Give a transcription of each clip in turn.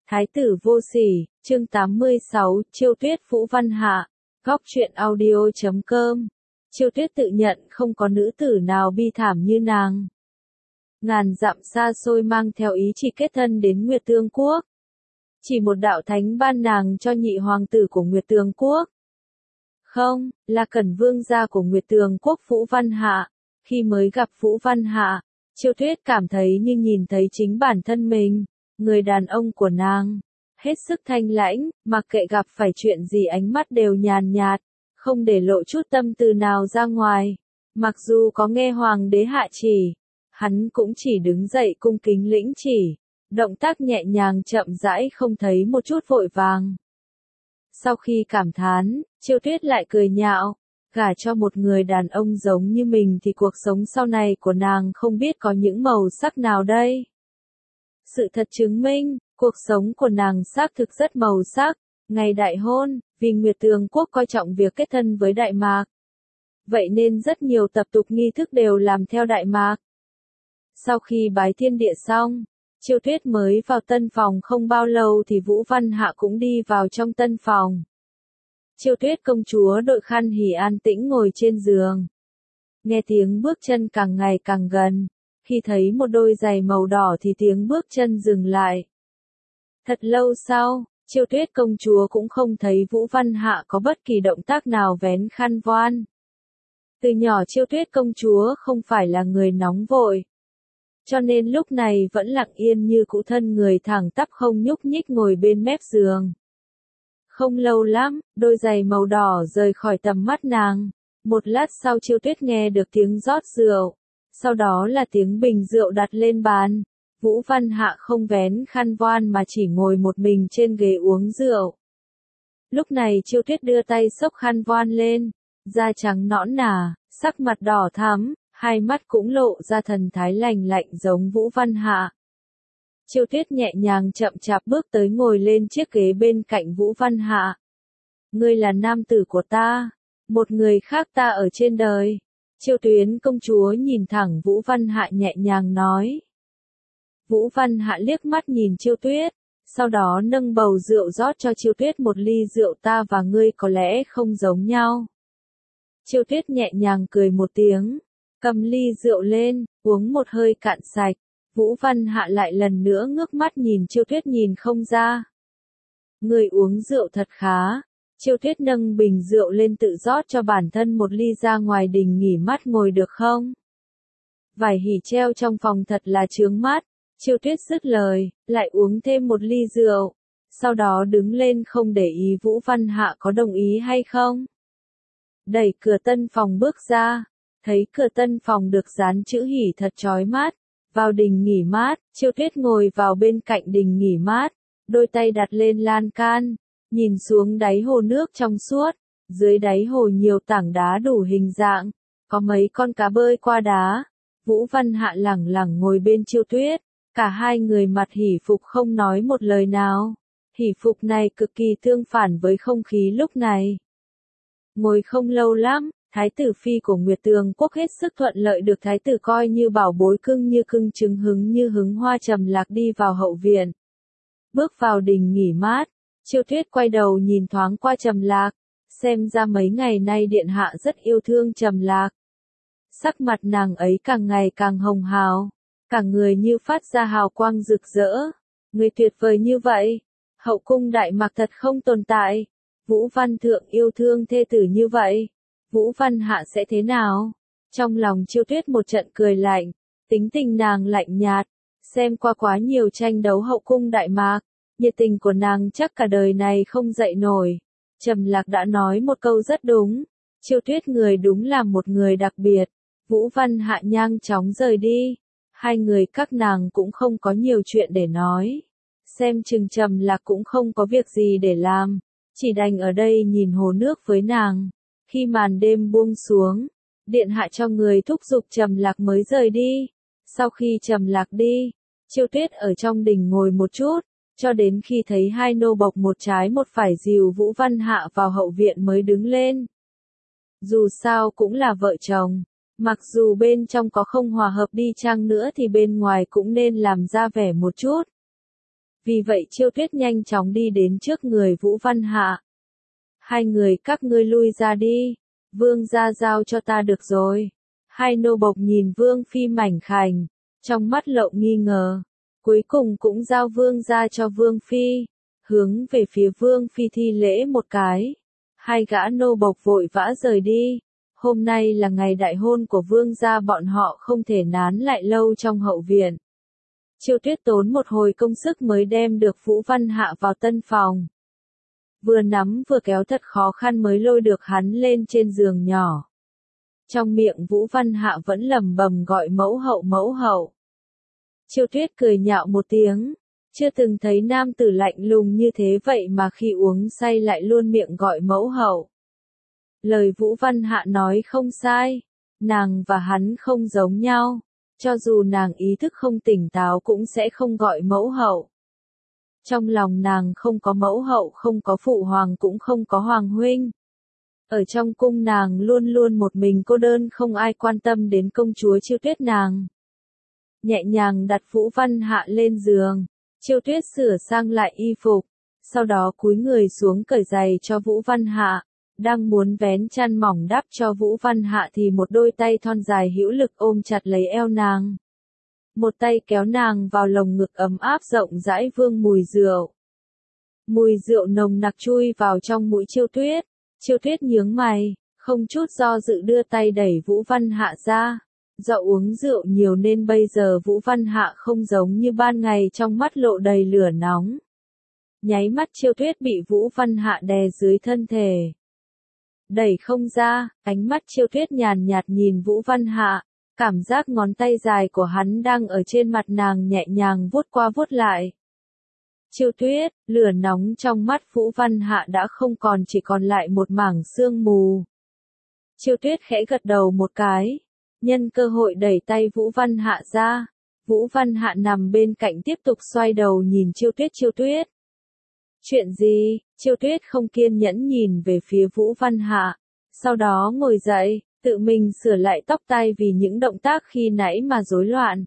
Thái tử vô sỉ, chương 86, Chiêu Tuyết Vũ Văn Hạ, góc truyện audio.com. Chiêu Tuyết tự nhận không có nữ tử nào bi thảm như nàng. Ngàn dặm xa xôi mang theo ý chỉ kết thân đến Nguyệt Tương Quốc. Chỉ một đạo thánh ban nàng cho nhị hoàng tử của Nguyệt Tương Quốc. Không, là Cẩn Vương gia của Nguyệt Tương Quốc Vũ Văn Hạ. Khi mới gặp Vũ Văn Hạ, Chiêu Tuyết cảm thấy như nhìn thấy chính bản thân mình. Người đàn ông của nàng, hết sức thanh lãnh, mặc kệ gặp phải chuyện gì ánh mắt đều nhàn nhạt, không để lộ chút tâm tư nào ra ngoài. Mặc dù có nghe hoàng đế hạ chỉ, hắn cũng chỉ đứng dậy cung kính lĩnh chỉ, động tác nhẹ nhàng chậm rãi không thấy một chút vội vàng. Sau khi cảm thán, Chiêu Tuyết lại cười nhạo, gả cho một người đàn ông giống như mình thì cuộc sống sau này của nàng không biết có những màu sắc nào đây. Sự thật chứng minh, cuộc sống của nàng xác thực rất màu sắc. Ngày đại hôn, vì Nguyệt Tương Quốc coi trọng việc kết thân với Đại Mạc. Vậy nên rất nhiều tập tục nghi thức đều làm theo Đại Mạc. Sau khi bái thiên địa xong, Chiêu Tuyết mới vào tân phòng không bao lâu thì Vũ Văn Hạ cũng đi vào trong tân phòng. Chiêu Tuyết công chúa đội khăn hỉ an tĩnh ngồi trên giường. Nghe tiếng bước chân càng ngày càng gần. Khi thấy một đôi giày màu đỏ thì tiếng bước chân dừng lại. Thật lâu sau, Chiêu Tuyết công chúa cũng không thấy Vũ Văn Hạ có bất kỳ động tác nào vén khăn voan. Từ nhỏ Chiêu Tuyết công chúa không phải là người nóng vội. Cho nên lúc này vẫn lặng yên như cũ, thân người thẳng tắp không nhúc nhích ngồi bên mép giường. Không lâu lắm, đôi giày màu đỏ rời khỏi tầm mắt nàng. Một lát sau Chiêu Tuyết nghe được tiếng rót rượu. Sau đó là tiếng bình rượu đặt lên bàn. Vũ Văn Hạ không vén khăn voan mà chỉ ngồi một mình trên ghế uống rượu. Lúc này Chiêu Tuyết đưa tay xốc khăn voan lên, da trắng nõn nà, sắc mặt đỏ thắm, hai mắt cũng lộ ra thần thái lành lạnh giống Vũ Văn Hạ. Chiêu Tuyết nhẹ nhàng chậm chạp bước tới ngồi lên chiếc ghế bên cạnh Vũ Văn Hạ. Ngươi là nam tử của ta, một người khác ta ở trên đời. Chiêu Tuyết công chúa nhìn thẳng Vũ Văn Hạ nhẹ nhàng nói. Vũ Văn Hạ liếc mắt nhìn Chiêu Tuyết, sau đó nâng bầu rượu rót cho Chiêu Tuyết một ly rượu. Ta và ngươi có lẽ không giống nhau. Chiêu Tuyết nhẹ nhàng cười một tiếng, cầm ly rượu lên, uống một hơi cạn sạch. Vũ Văn Hạ lại lần nữa ngước mắt nhìn Chiêu Tuyết nhìn không ra. Ngươi uống rượu thật khá. Chiêu Tuyết nâng bình rượu lên tự rót cho bản thân một ly. Ra ngoài đình nghỉ mát ngồi được không? Vải hỉ treo trong phòng thật là chướng mắt. Chiêu Tuyết dứt lời, lại uống thêm một ly rượu. Sau đó đứng lên không để ý Vũ Văn Hạ có đồng ý hay không. Đẩy cửa tân phòng bước ra, thấy cửa tân phòng được dán chữ hỉ thật chói mắt. Vào đình nghỉ mát, Chiêu Tuyết ngồi vào bên cạnh đình nghỉ mát, đôi tay đặt lên lan can. Nhìn xuống đáy hồ nước trong suốt, dưới đáy hồ nhiều tảng đá đủ hình dạng, có mấy con cá bơi qua đá. Vũ Văn Hạ lẳng lặng ngồi bên Chiêu Tuyết, cả hai người mặt hỉ phục không nói một lời nào. Hỉ phục này cực kỳ tương phản với không khí lúc này. Ngồi không lâu lắm, Thái tử phi của Nguyệt Tương Quốc hết sức thuận lợi được thái tử coi như bảo bối, cưng như cưng trứng hứng như hứng hoa Trầm Lạc đi vào hậu viện. Bước vào đình nghỉ mát. Chiêu Tuyết quay đầu nhìn thoáng qua Trầm Lạc, xem ra mấy ngày nay điện hạ rất yêu thương Trầm Lạc. Sắc mặt nàng ấy càng ngày càng hồng hào, cả người như phát ra hào quang rực rỡ. Người tuyệt vời như vậy, hậu cung Đại Mạc thật không tồn tại. Vũ Văn Thượng yêu thương thê tử như vậy, Vũ Văn Hạ sẽ thế nào? Trong lòng Chiêu Tuyết một trận cười lạnh, tính tình nàng lạnh nhạt, xem qua quá nhiều tranh đấu hậu cung Đại Mạc. Nhiệt tình của nàng chắc cả đời này không dậy nổi. Trầm Lạc đã nói một câu rất đúng. Chiêu Tuyết người đúng là một người đặc biệt. Vũ Văn Hạ nhanh chóng rời đi. Hai người các nàng cũng không có nhiều chuyện để nói. Xem chừng Trầm Lạc cũng không có việc gì để làm. Chỉ đành ở đây nhìn hồ nước với nàng. Khi màn đêm buông xuống, điện hạ cho người thúc giục Trầm Lạc mới rời đi. Sau khi Trầm Lạc đi, Chiêu Tuyết ở trong đình ngồi một chút. Cho đến khi thấy hai nô bộc một trái một phải dìu Vũ Văn Hạ vào hậu viện mới đứng lên. Dù sao cũng là vợ chồng, mặc dù bên trong có không hòa hợp đi chăng nữa thì bên ngoài cũng nên làm ra vẻ một chút. Vì vậy Chiêu Tuyết nhanh chóng đi đến trước người Vũ Văn Hạ. Hai người các ngươi lui ra đi, vương gia giao cho ta được rồi. Hai nô bộc nhìn vương phi mảnh khảnh, trong mắt lộ nghi ngờ, cuối cùng cũng giao vương gia cho vương phi, hướng về phía vương phi thi lễ một cái. Hai gã nô bộc vội vã rời đi, hôm nay là ngày đại hôn của vương gia, bọn họ không thể nán lại lâu trong hậu viện. Chiêu Tuyết tốn một hồi công sức mới đem được Vũ Văn Hạ vào tân phòng. Vừa nắm vừa kéo thật khó khăn mới lôi được hắn lên trên giường nhỏ. Trong miệng Vũ Văn Hạ vẫn lẩm bẩm gọi mẫu hậu mẫu hậu. Chiêu Tuyết cười nhạo một tiếng, chưa từng thấy nam tử lạnh lùng như thế vậy mà khi uống say lại luôn miệng gọi mẫu hậu. Lời Vũ Văn Hạ nói không sai, nàng và hắn không giống nhau, cho dù nàng ý thức không tỉnh táo cũng sẽ không gọi mẫu hậu. Trong lòng nàng không có mẫu hậu, không có phụ hoàng, cũng không có hoàng huynh. Ở trong cung nàng luôn luôn một mình cô đơn, không ai quan tâm đến công chúa Chiêu Tuyết nàng. Nhẹ nhàng đặt Vũ Văn Hạ lên giường, Chiêu Tuyết sửa sang lại y phục, sau đó cúi người xuống cởi giày cho Vũ Văn Hạ, đang muốn vén chăn mỏng đắp cho Vũ Văn Hạ thì một đôi tay thon dài hữu lực ôm chặt lấy eo nàng. Một tay kéo nàng vào lồng ngực ấm áp rộng rãi, vương mùi rượu. Mùi rượu nồng nặc chui vào trong mũi Chiêu Tuyết. Chiêu Tuyết nhướng mày, không chút do dự đưa tay đẩy Vũ Văn Hạ ra. Do uống rượu nhiều nên bây giờ Vũ Văn Hạ không giống như ban ngày, trong mắt lộ đầy lửa nóng. Nháy mắt Chiêu Tuyết bị Vũ Văn Hạ đè dưới thân thể. Đẩy không ra, ánh mắt Chiêu Tuyết nhàn nhạt nhìn Vũ Văn Hạ, cảm giác ngón tay dài của hắn đang ở trên mặt nàng nhẹ nhàng vuốt qua vuốt lại. Chiêu Tuyết, lửa nóng trong mắt Vũ Văn Hạ đã không còn, chỉ còn lại một mảng sương mù. Chiêu Tuyết khẽ gật đầu một cái, nhân cơ hội đẩy tay Vũ Văn Hạ ra. Vũ Văn Hạ nằm bên cạnh tiếp tục xoay đầu nhìn Chiêu Tuyết. Chiêu Tuyết, chuyện gì? Chiêu Tuyết không kiên nhẫn nhìn về phía Vũ Văn Hạ, sau đó ngồi dậy, tự mình sửa lại tóc tai vì những động tác khi nãy mà rối loạn.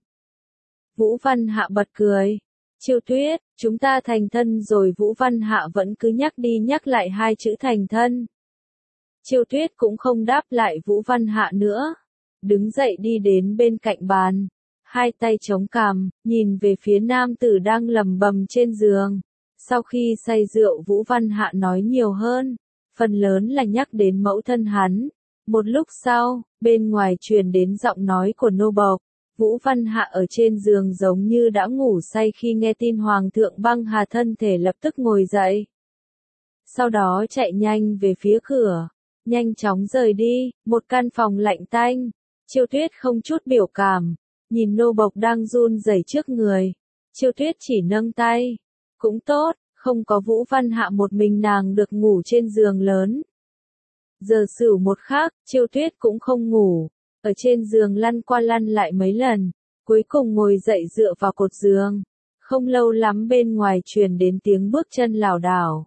Vũ Văn Hạ bật cười. Chiêu Tuyết, chúng ta thành thân rồi. Vũ Văn Hạ vẫn cứ nhắc đi nhắc lại hai chữ thành thân. Chiêu Tuyết cũng không đáp lại Vũ Văn Hạ nữa, đứng dậy đi đến bên cạnh bàn, hai tay chống cằm, nhìn về phía nam tử đang lẩm bẩm trên giường. Sau khi say rượu Vũ Văn Hạ nói nhiều hơn, phần lớn là nhắc đến mẫu thân hắn. Một lúc sau, bên ngoài truyền đến giọng nói của nô bộc. Vũ Văn Hạ ở trên giường giống như đã ngủ say khi nghe tin Hoàng thượng băng hà, thân thể lập tức ngồi dậy. Sau đó chạy nhanh về phía cửa, nhanh chóng rời đi, một căn phòng lạnh tanh. Chiêu Tuyết không chút biểu cảm, nhìn nô bộc đang run rẩy trước người. Chiêu Tuyết chỉ nâng tay. Cũng tốt, không có Vũ Văn Hạ một mình nàng được ngủ trên giường lớn. Giờ Sửu một khác, Chiêu Tuyết cũng không ngủ, ở trên giường lăn qua lăn lại mấy lần, cuối cùng ngồi dậy dựa vào cột giường. Không lâu lắm bên ngoài truyền đến tiếng bước chân lảo đảo.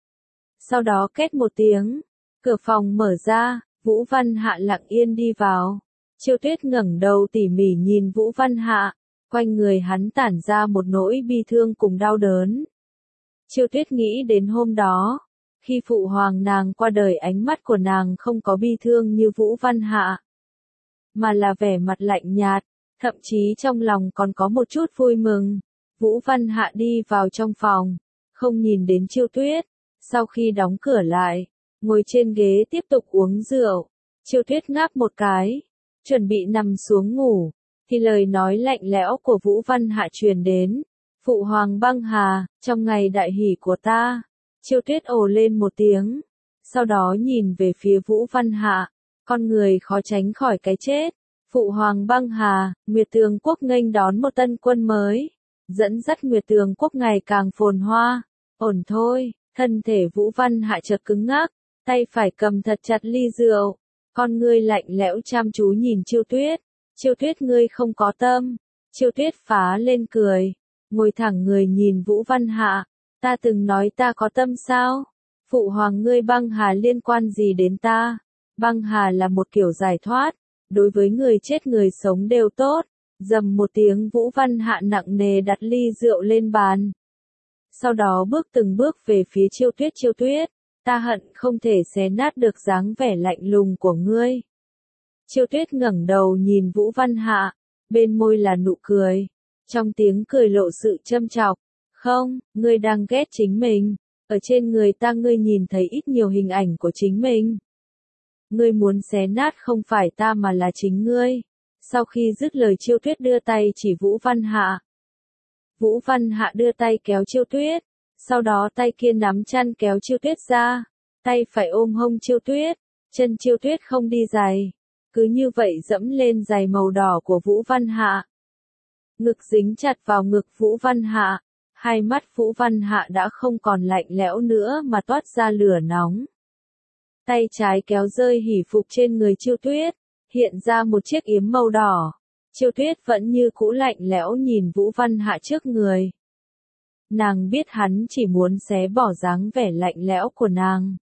Sau đó két một tiếng, cửa phòng mở ra, Vũ Văn Hạ lặng yên đi vào. Chiêu Tuyết ngẩng đầu tỉ mỉ nhìn Vũ Văn Hạ, quanh người hắn tản ra một nỗi bi thương cùng đau đớn. Chiêu Tuyết nghĩ đến hôm đó, khi phụ hoàng nàng qua đời, ánh mắt của nàng không có bi thương như Vũ Văn Hạ, mà là vẻ mặt lạnh nhạt, thậm chí trong lòng còn có một chút vui mừng. Vũ Văn Hạ đi vào trong phòng, không nhìn đến Chiêu Tuyết, sau khi đóng cửa lại, ngồi trên ghế tiếp tục uống rượu. Chiêu Tuyết ngáp một cái, chuẩn bị nằm xuống ngủ, thì lời nói lạnh lẽo của Vũ Văn Hạ truyền đến. Phụ hoàng băng hà, trong ngày đại hỷ của ta. Chiêu Tuyết ồ lên một tiếng, sau đó nhìn về phía Vũ Văn Hạ, con người khó tránh khỏi cái chết. Phụ hoàng băng hà, Nguyệt Tường quốc nghênh đón một tân quân mới, dẫn dắt Nguyệt Tường quốc ngày càng phồn hoa. Ổn thôi, thân thể Vũ Văn Hạ chợt cứng ngắc, tay phải cầm thật chặt ly rượu, con ngươi lạnh lẽo chăm chú nhìn Chiêu Tuyết. Chiêu Tuyết, ngươi không có tâm. Chiêu Tuyết phá lên cười, ngồi thẳng người nhìn Vũ Văn Hạ. Ta từng nói ta có tâm sao? Phụ hoàng ngươi băng hà liên quan gì đến ta? Băng hà là một kiểu giải thoát, đối với người chết người sống đều tốt. Dầm một tiếng, Vũ Văn Hạ nặng nề đặt ly rượu lên bàn. sau đó bước từng bước về phía Chiêu Tuyết, ta hận không thể xé nát được dáng vẻ lạnh lùng của ngươi. Chiêu Tuyết ngẩng đầu nhìn Vũ Văn Hạ, bên môi là nụ cười, trong tiếng cười lộ sự châm chọc. Không, ngươi đang ghét chính mình, ở trên người ta ngươi nhìn thấy ít nhiều hình ảnh của chính mình. Ngươi muốn xé nát không phải ta mà là chính ngươi. Sau khi dứt lời Chiêu Tuyết đưa tay chỉ Vũ Văn Hạ. Vũ Văn Hạ đưa tay kéo Chiêu Tuyết, sau đó tay kia nắm chăn kéo Chiêu Tuyết ra, tay phải ôm hông Chiêu Tuyết, chân Chiêu Tuyết không đi giày, cứ như vậy dẫm lên giày màu đỏ của Vũ Văn Hạ. Ngực dính chặt vào ngực Vũ Văn Hạ, hai mắt Vũ Văn Hạ đã không còn lạnh lẽo nữa mà toát ra lửa nóng. Tay trái kéo rơi hỉ phục trên người Chiêu Tuyết, hiện ra một chiếc yếm màu đỏ. Chiêu Tuyết vẫn như cũ lạnh lẽo nhìn Vũ Văn Hạ trước người. Nàng biết hắn chỉ muốn xé bỏ dáng vẻ lạnh lẽo của nàng,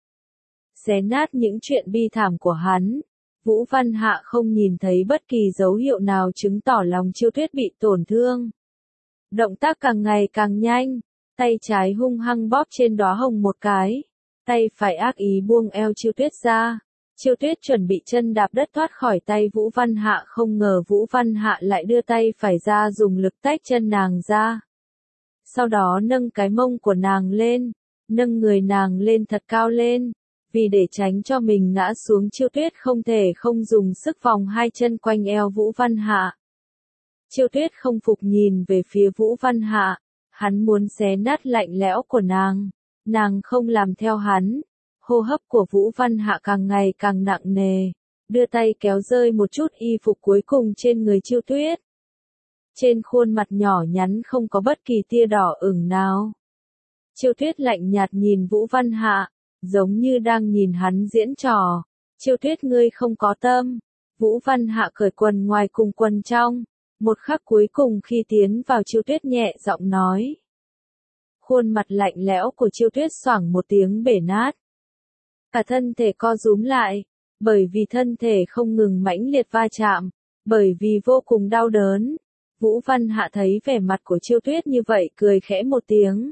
xé nát những chuyện bi thảm của hắn. Vũ Văn Hạ không nhìn thấy bất kỳ dấu hiệu nào chứng tỏ lòng Chiêu Tuyết bị tổn thương. Động tác càng ngày càng nhanh, tay trái hung hăng bóp trên đóa hồng một cái, tay phải ác ý buông eo Chiêu Tuyết ra. Chiêu Tuyết chuẩn bị chân đạp đất thoát khỏi tay Vũ Văn Hạ, không ngờ Vũ Văn Hạ lại đưa tay phải ra dùng lực tách chân nàng ra. Sau đó nâng cái mông của nàng lên, nâng người nàng lên thật cao lên, vì để tránh cho mình ngã xuống Chiêu Tuyết không thể không dùng sức vòng hai chân quanh eo Vũ Văn Hạ. Chiêu Tuyết không phục nhìn về phía Vũ Văn Hạ, hắn muốn xé nát lạnh lẽo của nàng không làm theo hắn. Hô hấp của Vũ Văn Hạ càng ngày càng nặng nề, đưa tay kéo rơi một chút y phục cuối cùng trên người Chiêu Tuyết. Trên khuôn mặt nhỏ nhắn không có bất kỳ tia đỏ ửng nào. Chiêu Tuyết lạnh nhạt nhìn Vũ Văn Hạ, giống như đang nhìn hắn diễn trò. Chiêu Tuyết ngươi không có tâm. Vũ Văn Hạ cởi quần ngoài cùng quần trong, một khắc cuối cùng khi tiến vào Chiêu Tuyết nhẹ giọng nói. Khuôn mặt lạnh lẽo của Chiêu Tuyết xoảng một tiếng bể nát. Cả thân thể co rúm lại, bởi vì thân thể không ngừng mãnh liệt va chạm, bởi vì vô cùng đau đớn. Vũ Văn Hạ thấy vẻ mặt của Chiêu Tuyết như vậy cười khẽ một tiếng.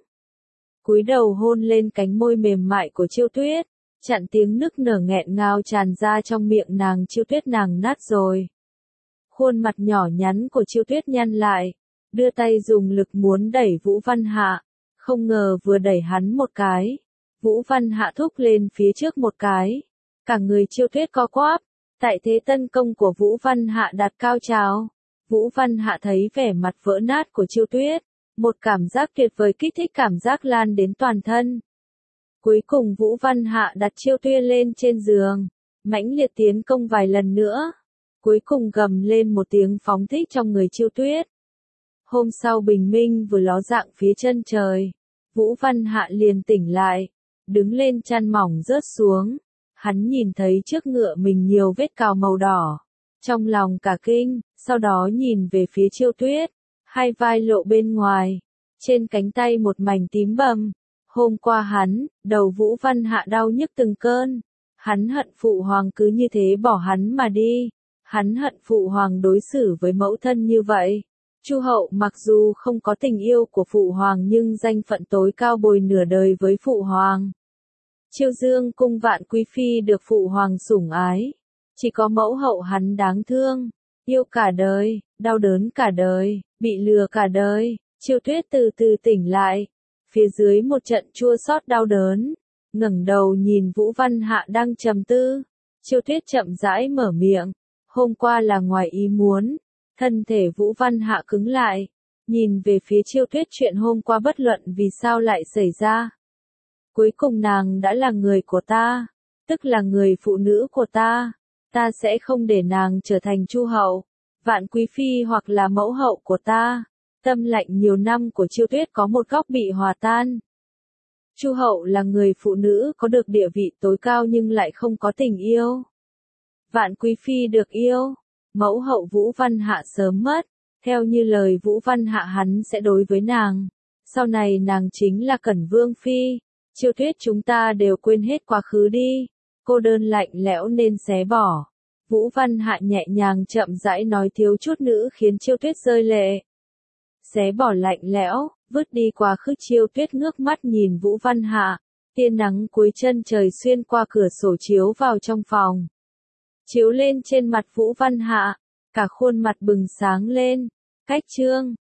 Cúi đầu hôn lên cánh môi mềm mại của Chiêu Tuyết, chặn tiếng nức nở nghẹn ngào tràn ra trong miệng nàng. Chiêu Tuyết nàng nát rồi. Khuôn mặt nhỏ nhắn của Chiêu Tuyết nhăn lại, đưa tay dùng lực muốn đẩy Vũ Văn Hạ, không ngờ vừa đẩy hắn một cái. Vũ Văn Hạ thúc lên phía trước một cái, cả người Chiêu Tuyết co quắp, tại thế tấn công của Vũ Văn Hạ đạt cao trào. Vũ Văn Hạ thấy vẻ mặt vỡ nát của Chiêu Tuyết, một cảm giác tuyệt vời kích thích cảm giác lan đến toàn thân. Cuối cùng Vũ Văn Hạ đặt Chiêu Tuyết lên trên giường, mãnh liệt tiến công vài lần nữa, cuối cùng gầm lên một tiếng phóng thích trong người Chiêu Tuyết. Hôm sau bình minh vừa ló dạng phía chân trời, Vũ Văn Hạ liền tỉnh lại. Đứng lên chăn mỏng rớt xuống, hắn nhìn thấy trước ngựa mình nhiều vết cào màu đỏ, trong lòng cả kinh, sau đó nhìn về phía Chiêu Tuyết, hai vai lộ bên ngoài, trên cánh tay một mảnh tím bầm. Hôm qua đầu Vũ Văn Hạ đau nhức từng cơn, hắn hận phụ hoàng cứ như thế bỏ hắn mà đi, hắn hận phụ hoàng đối xử với mẫu thân như vậy. Chu hậu mặc dù không có tình yêu của phụ hoàng nhưng danh phận tối cao bồi nửa đời với phụ hoàng. Chiêu Dương cung vạn quý phi được phụ hoàng sủng ái, chỉ có mẫu hậu hắn đáng thương, yêu cả đời, đau đớn cả đời, bị lừa cả đời. Chiêu Tuyết từ từ tỉnh lại, phía dưới một trận chua xót đau đớn, ngẩng đầu nhìn Vũ Văn Hạ đang trầm tư. Chiêu Tuyết chậm rãi mở miệng, hôm qua là ngoài ý muốn. Thân thể Vũ Văn Hạ cứng lại, nhìn về phía Chiêu Tuyết, chuyện hôm qua bất luận vì sao lại xảy ra. Cuối cùng nàng đã là người của ta, tức là người phụ nữ của ta sẽ không để nàng trở thành Chu hậu, vạn quý phi hoặc là mẫu hậu của ta. Tâm lạnh nhiều năm của Chiêu Tuyết có một góc bị hòa tan. Chu hậu là người phụ nữ có được địa vị tối cao nhưng lại không có tình yêu. Vạn quý phi được yêu. Mẫu hậu Vũ Văn Hạ sớm mất, theo như lời Vũ Văn Hạ hắn sẽ đối với nàng. Sau này nàng chính là Cẩn Vương Phi. Chiêu Tuyết chúng ta đều quên hết quá khứ đi. Cô đơn lạnh lẽo nên xé bỏ. Vũ Văn Hạ nhẹ nhàng chậm rãi nói thiếu chút nữa khiến Chiêu Tuyết rơi lệ. Xé bỏ lạnh lẽo, Vứt đi quá khứ Chiêu Tuyết ngước mắt nhìn Vũ Văn Hạ. Tia nắng cuối chân trời xuyên qua cửa sổ chiếu vào trong phòng. Chiếu lên trên mặt Vũ Văn Hạ. Cả khuôn mặt bừng sáng lên. Cách chương